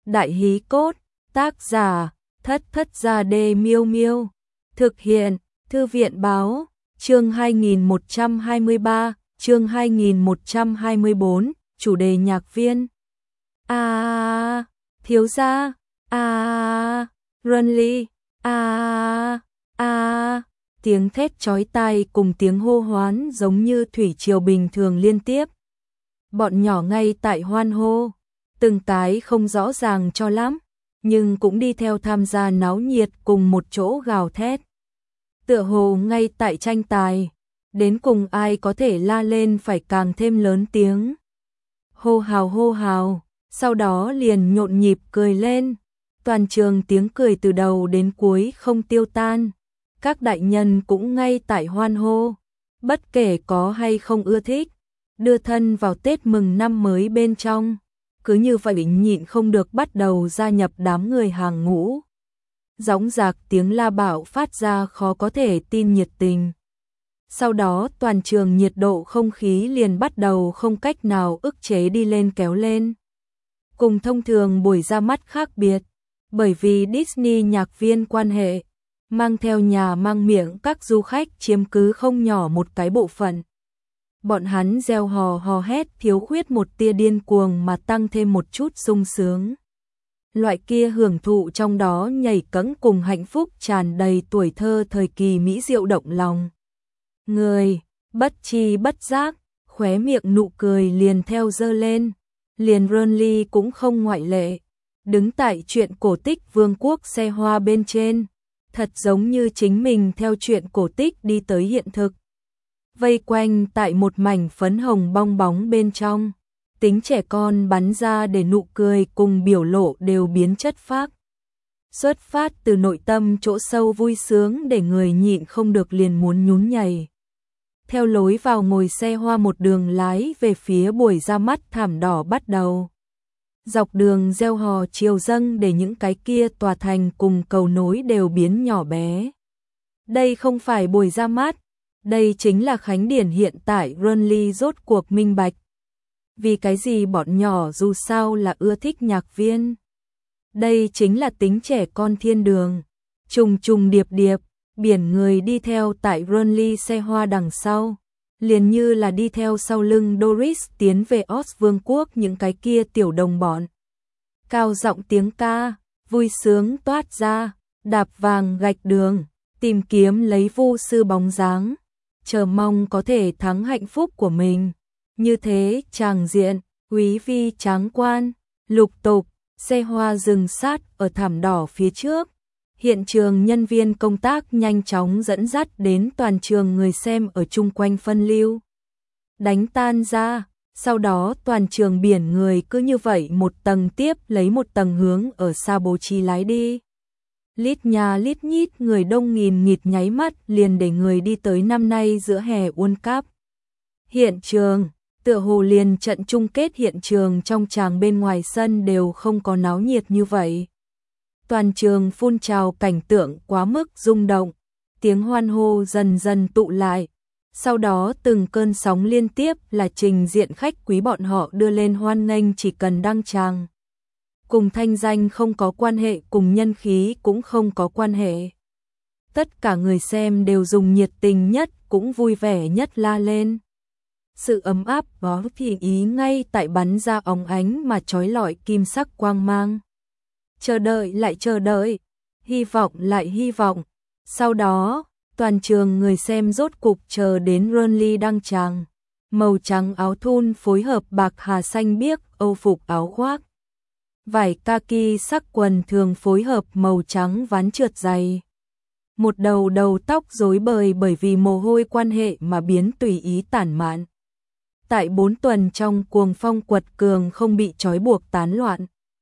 Đại hí cốt, tác giả, Thất Thất Gia Đê Miêu Miêu. Thực hiện, Thư viện báo, chương 2123, chương 2124, chủ đề nhạc viên. Thiếu gia, Runly, tiếng thét chói tai cùng tiếng hô hoán giống như thủy triều bình thường liên tiếp. Bọn nhỏ ngay tại hoan hô, từng cái không rõ ràng cho lắm, nhưng cũng đi theo tham gia náo nhiệt cùng một chỗ gào thét. Tựa hồ ngay tại tranh tài, đến cùng ai có thể la lên phải càng thêm lớn tiếng. Hô hào, sau đó liền nhộn nhịp cười lên. Toàn trường tiếng cười từ đầu đến cuối không tiêu tan. Các đại nhân cũng ngay tại hoan hô, bất kể có hay không ưa thích, đưa thân vào Tết mừng năm mới bên trong. Cứ như vậy nhịn không được bắt đầu gia nhập đám người hàng ngũ. Dõng dạc tiếng la bạo phát ra khó có thể tin nhiệt tình. Sau đó toàn trường nhiệt độ không khí liền bắt đầu không cách nào ức chế đi lên kéo lên. Cùng thông thường buổi ra mắt khác biệt, bởi vì Disney nhạc viên quan hệ, mang theo nhà mang miệng các du khách chiếm cứ không nhỏ một cái bộ phận. Bọn hắn reo hò hét thiếu khuyết một tia điên cuồng mà tăng thêm một chút sung sướng. Loại kia hưởng thụ trong đó nhảy cẫng cùng hạnh phúc tràn đầy tuổi thơ thời kỳ mỹ diệu động lòng. Người, bất chi bất giác, khóe miệng nụ cười liền theo dơ lên, liền Runly cũng không ngoại lệ. Đứng tại truyện cổ tích vương quốc xe hoa bên trên, thật giống như chính mình theo truyện cổ tích đi tới hiện thực. Vây quanh tại một mảnh phấn hồng bong bóng bên trong, tính trẻ con bắn ra để nụ cười cùng biểu lộ đều biến chất phác. Xuất phát từ nội tâm chỗ sâu vui sướng để người nhịn không được liền muốn nhún nhảy. Theo lối vào ngồi xe hoa một đường lái về phía buổi ra mắt thảm đỏ bắt đầu. Dọc đường reo hò chiều dâng để những cái kia tòa thành cùng cầu nối đều biến nhỏ bé. Đây không phải buổi ra mắt, đây chính là khánh điển hiện tại. Runly rốt cuộc minh bạch. Vì cái gì bọn nhỏ dù sao là ưa thích nhạc viên. Đây chính là tính trẻ con thiên đường. Trùng trùng điệp điệp, biển người đi theo tại Runly xe hoa đằng sau. Liền như là đi theo sau lưng Doris tiến về Oz vương quốc những cái kia tiểu đồng bọn. Cao giọng tiếng ca, vui sướng toát ra, đạp vàng gạch đường, tìm kiếm lấy vu sư bóng dáng, chờ mong có thể thắng hạnh phúc của mình. Như thế tràng diện, quý vi tráng quan, lục tục, xe hoa dừng sát ở thảm đỏ phía trước. Hiện trường nhân viên công tác nhanh chóng dẫn dắt đến toàn trường người xem ở chung quanh phân lưu. Đánh tan ra, sau đó toàn trường biển người cứ như vậy một tầng tiếp lấy một tầng hướng ở xa bố trí lái đi. Lít nhà lít nhít người đông nghìn nghịt nháy mắt liền để người đi tới năm nay giữa hè World Cup. Hiện trường, tựa hồ liền trận chung kết hiện trường trong tràng bên ngoài sân đều không có náo nhiệt như vậy. Toàn trường phun trào cảnh tượng quá mức rung động, tiếng hoan hô dần dần tụ lại. Sau đó từng cơn sóng liên tiếp là trình diện khách quý bọn họ đưa lên hoan nghênh chỉ cần đăng tràng. Cùng thanh danh không có quan hệ, cùng nhân khí cũng không có quan hệ. Tất cả người xem đều dùng nhiệt tình nhất cũng vui vẻ nhất la lên. Sự ấm áp có thì ý ngay tại bắn ra óng ánh mà chói lọi kim sắc quang mang. Chờ đợi lại chờ đợi, hy vọng lại hy vọng. Sau đó, toàn trường người xem rốt cục chờ đến Runly đăng tràng. Màu trắng áo thun phối hợp bạc hà xanh biếc, âu phục áo khoác. Vải kaki sắc quần thường phối hợp màu trắng ván trượt dày. Một đầu tóc rối bời bởi vì mồ hôi quan hệ mà biến tùy ý tản mạn. Tại 4 tuần trong cuồng phong quật cường không bị trói buộc tán loạn.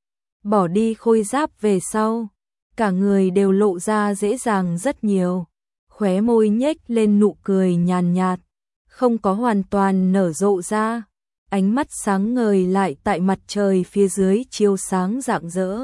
Bỏ đi khôi giáp về sau, cả người đều lộ ra dễ dàng rất nhiều. Khóe môi nhếch lên nụ cười nhàn nhạt, không có hoàn toàn nở rộ ra. Ánh mắt sáng ngời lại tại mặt trời phía dưới chiếu sáng rạng rỡ.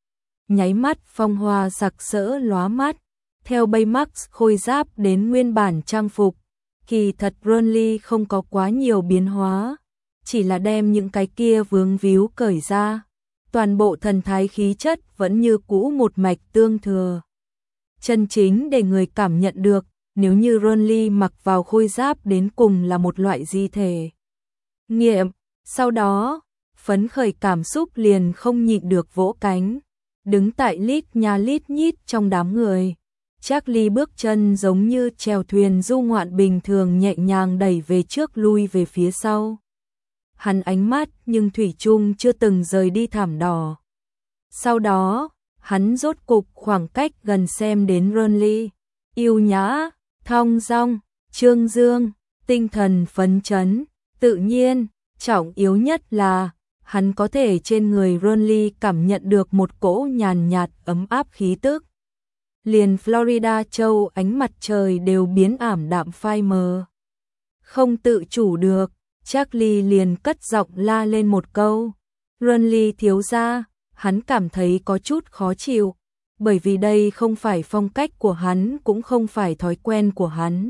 Nháy mắt phong hoa sặc sỡ lóa mắt, theo Baymax khôi giáp đến nguyên bản trang phục. Kỳ thật Runly không có quá nhiều biến hóa, chỉ là đem những cái kia vướng víu cởi ra. toàn bộ thần thái khí chất vẫn như cũ một mạch tương thừa. Chân chính để người cảm nhận được, nếu như Ronly mặc vào khôi giáp đến cùng là một loại di thể nghiệm, sau đó, phấn khởi cảm xúc liền không nhịn được vỗ cánh, đứng tại lít nha lít nhít trong đám người. Charlie bước chân giống như chèo thuyền du ngoạn bình thường nhẹ nhàng đẩy về trước lui về phía sau. Hắn ánh mắt nhưng thủy chung chưa từng rời đi thảm đỏ. Sau đó, hắn rốt cục khoảng cách gần xem đến Ronly, yêu nhã, thong dong, trương dương, tinh thần phấn chấn, tự nhiên, trọng yếu nhất là hắn có thể trên người Ronly cảm nhận được một cỗ nhàn nhạt ấm áp khí tức. Liền Florida châu ánh mặt trời đều biến ảm đạm phai mờ. Không tự chủ được, Charlie liền cất giọng la lên một câu. Ronly thiếu gia, hắn cảm thấy có chút khó chịu, bởi vì đây không phải phong cách của hắn cũng không phải thói quen của hắn.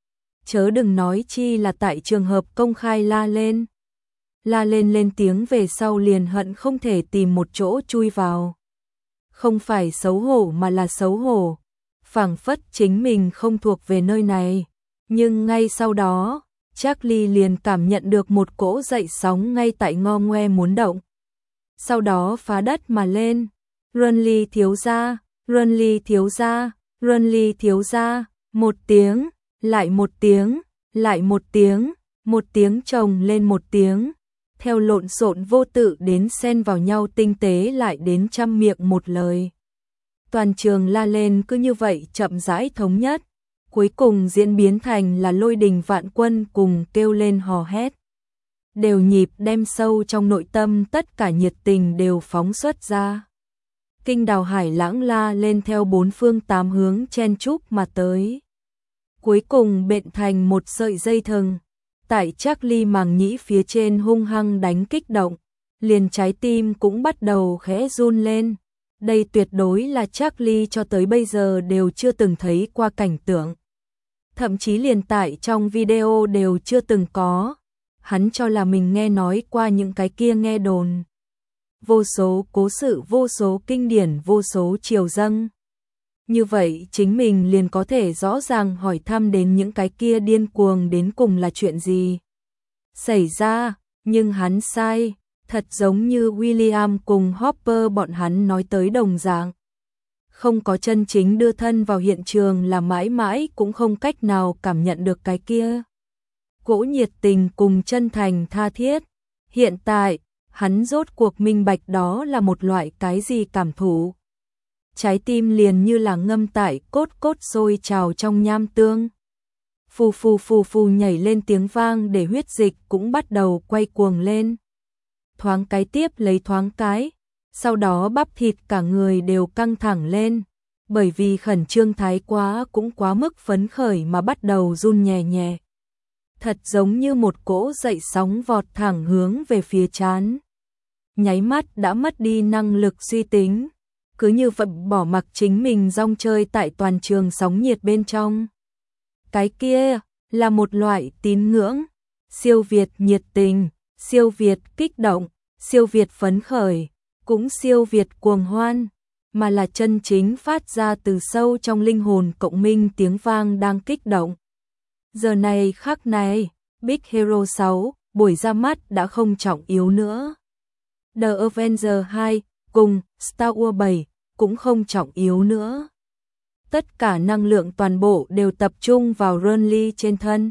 Chớ đừng nói chi là tại trường hợp công khai la lên. La lên tiếng về sau liền hận không thể tìm một chỗ chui vào. Không phải xấu hổ mà là xấu hổ, phảng phất chính mình không thuộc về nơi này. Nhưng ngay sau đó, Charlie liền cảm nhận được một cỗ dậy sóng ngay tại ngo ngoe muốn động. Sau đó phá đất mà lên. Ronly thiếu gia, Ronly thiếu gia, Ronly thiếu gia, một tiếng, lại một tiếng, lại một tiếng, một tiếng chồng lên một tiếng. Theo lộn xộn vô tự đến xen vào nhau tinh tế lại đến trăm miệng một lời. Toàn trường la lên cứ như vậy chậm rãi thống nhất, cuối cùng diễn biến thành là lôi đình vạn quân cùng kêu lên hò hét. Đều nhịp đem sâu trong nội tâm tất cả nhiệt tình đều phóng xuất ra. Kinh đào hải lãng la lên theo bốn phương tám hướng chen chúc mà tới. Cuối cùng bện thành một sợi dây thừng. Tại Charlie màng nhĩ phía trên hung hăng đánh kích động, liền trái tim cũng bắt đầu khẽ run lên. Đây tuyệt đối là Charlie cho tới bây giờ đều chưa từng thấy qua cảnh tượng. Thậm chí liền tại trong video đều chưa từng có. Hắn cho là mình nghe nói qua những cái kia nghe đồn. Vô số cố sự, vô số kinh điển, vô số triều dâng. Như vậy chính mình liền có thể rõ ràng hỏi thăm đến những cái kia điên cuồng đến cùng là chuyện gì xảy ra, nhưng hắn sai, thật giống như William cùng Hopper bọn hắn nói tới đồng dạng. Không có chân chính đưa thân vào hiện trường là mãi mãi cũng không cách nào cảm nhận được cái kia cỗ nhiệt tình cùng chân thành tha thiết. Hiện tại, hắn rốt cuộc minh bạch đó là một loại cái gì cảm thụ. Trái tim liền như là ngâm tại cốt cốt sôi trào trong nham tương. Phù phù phù phù nhảy lên tiếng vang để huyết dịch cũng bắt đầu quay cuồng lên. Thoáng cái tiếp lấy thoáng cái, sau đó bắp thịt cả người đều căng thẳng lên, bởi vì khẩn trương thái quá cũng quá mức phấn khởi mà bắt đầu run nhẹ nhẹ. Thật giống như một cỗ dậy sóng vọt thẳng hướng về phía trán. Nháy mắt đã mất đi năng lực suy tính. Cứ như vậy bỏ mặc chính mình rong chơi tại toàn trường sóng nhiệt bên trong. Cái kia là một loại tín ngưỡng, siêu việt nhiệt tình, siêu việt kích động, siêu việt phấn khởi, cũng siêu việt cuồng hoan, mà là chân chính phát ra từ sâu trong linh hồn cộng minh tiếng vang đang kích động. Giờ này khắc này, Big Hero 6, buổi ra mắt đã không trọng yếu nữa. The Avengers 2 cùng Star Wars 7 cũng không trọng yếu nữa. Tất cả năng lượng toàn bộ đều tập trung vào Ronly trên thân.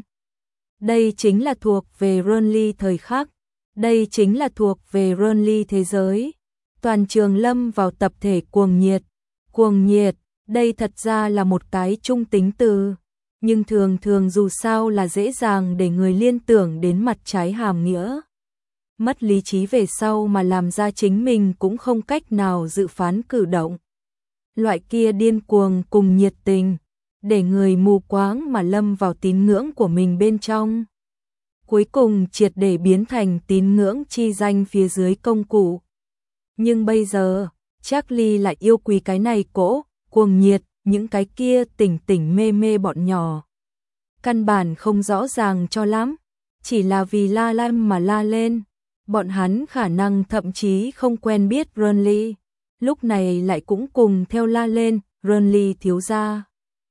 Đây chính là thuộc về Ronly thời khắc. Đây chính là thuộc về Ronly thế giới. Toàn trường lâm vào tập thể cuồng nhiệt. Cuồng nhiệt, đây thật ra là một cái trung tính từ. Nhưng thường thường dù sao là dễ dàng để người liên tưởng đến mặt trái hàm nghĩa. Mất lý trí về sau mà làm ra chính mình cũng không cách nào dự phán cử động. Loại kia điên cuồng cùng nhiệt tình, để người mù quáng mà lâm vào tín ngưỡng của mình bên trong. Cuối cùng triệt để biến thành tín ngưỡng chi danh phía dưới công cụ. Nhưng bây giờ, Charlie lại yêu quý cái này cỗ, cuồng nhiệt, những cái kia tỉnh tỉnh mê mê bọn nhỏ. Căn bản không rõ ràng cho lắm, chỉ là vì la lăm mà la lên. Bọn hắn khả năng thậm chí không quen biết Renly, lúc này lại cũng cùng theo la lên, Renly thiếu gia.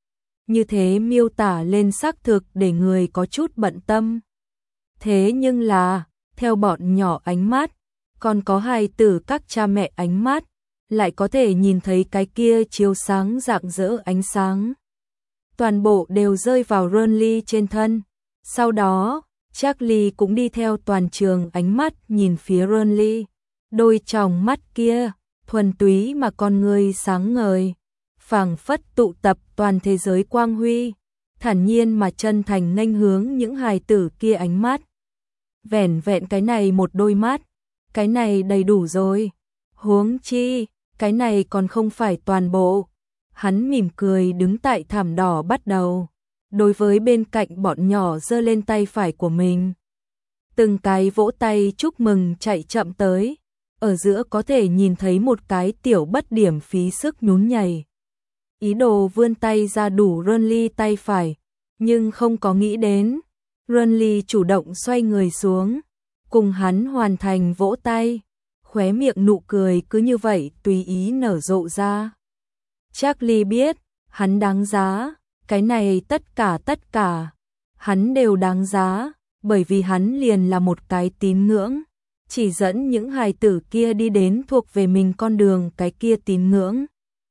Như thế miêu tả lên xác thực để người có chút bận tâm. Thế nhưng là, theo bọn nhỏ ánh mắt, còn có hài tử các cha mẹ ánh mắt, lại có thể nhìn thấy cái kia chiếu sáng rạng rỡ ánh sáng. Toàn bộ đều rơi vào Renly trên thân. Sau đó, Charlie cũng đi theo toàn trường ánh mắt nhìn phía Renly. Đôi tròng mắt kia, thuần túy mà con người sáng ngời, phảng phất tụ tập toàn thế giới quang huy, thản nhiên mà chân thành nghênh hướng những hài tử kia ánh mắt. Vẻn vẹn cái này một đôi mắt, cái này đầy đủ rồi. Huống chi, cái này còn không phải toàn bộ. Hắn mỉm cười đứng tại thảm đỏ bắt đầu. Đối với bên cạnh bọn nhỏ giơ lên tay phải của mình. Từng cái vỗ tay chúc mừng chạy chậm tới. Ở giữa có thể nhìn thấy một cái tiểu bất điểm phí sức nhún nhảy. Ý đồ vươn tay ra đủ Renly tay phải, nhưng không có nghĩ đến. Renly chủ động xoay người xuống, cùng hắn hoàn thành vỗ tay. Khóe miệng nụ cười cứ như vậy tùy ý nở rộ ra. Charlie biết, hắn đáng giá, cái này tất cả, hắn đều đáng giá, bởi vì hắn liền là một cái tín ngưỡng, chỉ dẫn những hài tử kia đi đến thuộc về mình con đường cái kia tín ngưỡng.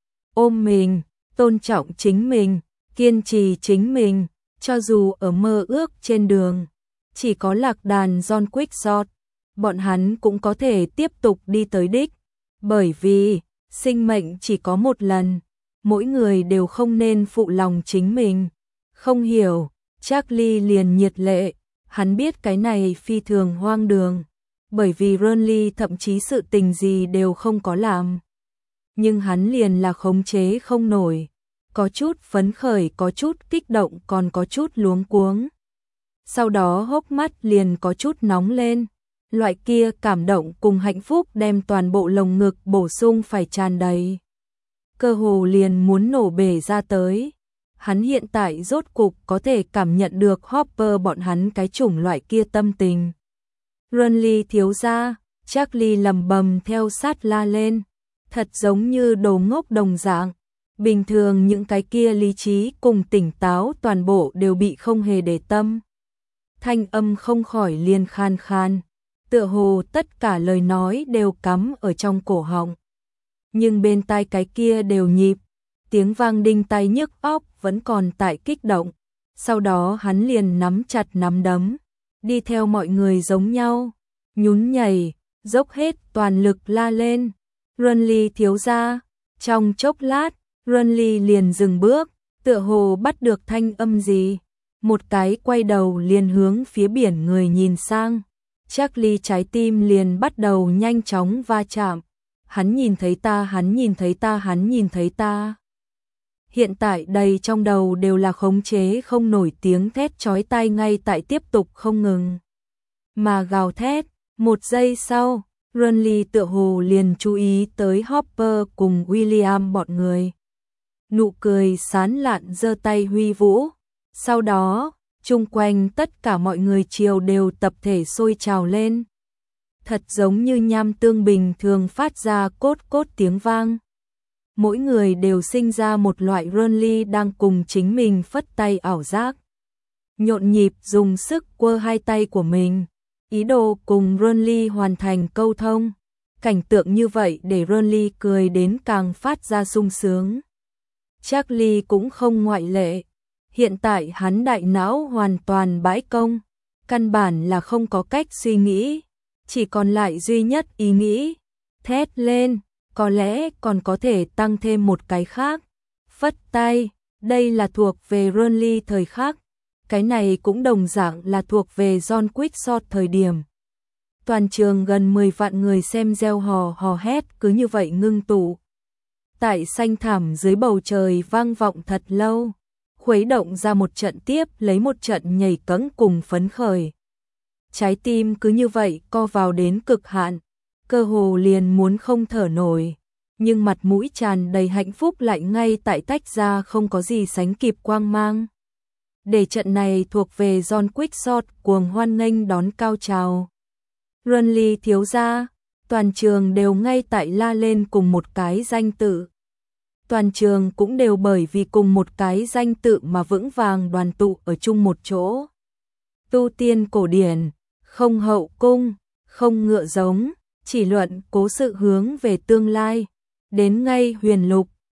Ôm mình, tôn trọng chính mình, kiên trì chính mình, cho dù ở mơ ước trên đường, chỉ có lạc đàn John Quickshot, bọn hắn cũng có thể tiếp tục đi tới đích, bởi vì sinh mệnh chỉ có một lần, mỗi người đều không nên phụ lòng chính mình. Không hiểu, Charlie liền nhiệt lệ, hắn biết cái này phi thường hoang đường, bởi vì Renly thậm chí sự tình gì đều không có làm. Nhưng hắn liền là khống chế không nổi, có chút phấn khởi, có chút kích động, còn có chút luống cuống. Sau đó hốc mắt liền có chút nóng lên, loại kia cảm động cùng hạnh phúc đem toàn bộ lồng ngực bổ sung phải tràn đầy. Cơ hồ liền muốn nổ bể ra tới. Hắn hiện tại rốt cục có thể cảm nhận được Hopper bọn hắn cái chủng loại kia tâm tình. Renly thiếu gia, Charlie lầm bầm theo sát la lên, thật giống như đồ ngốc đồng dạng. Bình thường những cái kia lý trí cùng tỉnh táo toàn bộ đều bị không hề để tâm. Thanh âm không khỏi liền khan khan, tựa hồ tất cả lời nói đều cắm ở trong cổ họng. Nhưng bên tai cái kia đều nhịp, tiếng vang đinh tai nhức óc vẫn còn tại kích động. Sau đó hắn liền nắm chặt nắm đấm, đi theo mọi người giống nhau, nhún nhảy, dốc hết toàn lực la lên. Renly thiếu gia, trong chốc lát, Renly liền dừng bước, tựa hồ bắt được thanh âm gì. Một cái quay đầu liền hướng phía biển người nhìn sang. Charlie trái tim liền bắt đầu nhanh chóng va chạm. Hắn nhìn thấy ta, hắn nhìn thấy ta, hắn nhìn thấy ta. Hiện tại đầy trong đầu đều là khống chế không nổi tiếng thét chói tai ngay tại tiếp tục không ngừng. Mà gào thét, một giây sau, Renly tựa hồ liền chú ý tới Hopper cùng William bọn người. Nụ cười sán lạn giơ tay huy vũ. Sau đó, chung quanh tất cả mọi người chiều đều tập thể sôi trào lên. Thật giống như nham tương bình thường phát ra cốt cốt tiếng vang. Mỗi người đều sinh ra một loại Renly đang cùng chính mình phất tay ảo giác. Nhộn nhịp dùng sức quơ hai tay của mình, ý đồ cùng Renly hoàn thành câu thông. Cảnh tượng như vậy để Renly cười đến càng phát ra sung sướng. Charlie cũng không ngoại lệ. Hiện tại hắn đại não hoàn toàn bãi công, căn bản là không có cách suy nghĩ, chỉ còn lại duy nhất ý nghĩ, thét lên, có lẽ còn có thể tăng thêm một cái khác. Phất tay, đây là thuộc về Renly thời khắc, cái này cũng đồng dạng là thuộc về John Quickshot thời điểm. Toàn trường gần 10 vạn người xem reo hò hò hét cứ như vậy ngưng tụ. Tại xanh thẳm dưới bầu trời vang vọng thật lâu, khuấy động ra một trận tiếp lấy một trận nhảy cẫng cùng phấn khởi. Trái tim cứ như vậy co vào đến cực hạn, cơ hồ liền muốn không thở nổi, nhưng mặt mũi tràn đầy hạnh phúc lại ngay tại tách ra không có gì sánh kịp quang mang. Để trận này thuộc về John Quickshot cuồng hoan nghênh đón cao trào. Runly thiếu gia, toàn trường đều ngay tại la lên cùng một cái danh tự. Toàn trường cũng đều bởi vì cùng một cái danh tự mà vững vàng đoàn tụ ở chung một chỗ. Tu tiên cổ điển, không hậu cung, không ngựa giống, chỉ luận cố sự hướng về tương lai. Đến ngay huyền lục,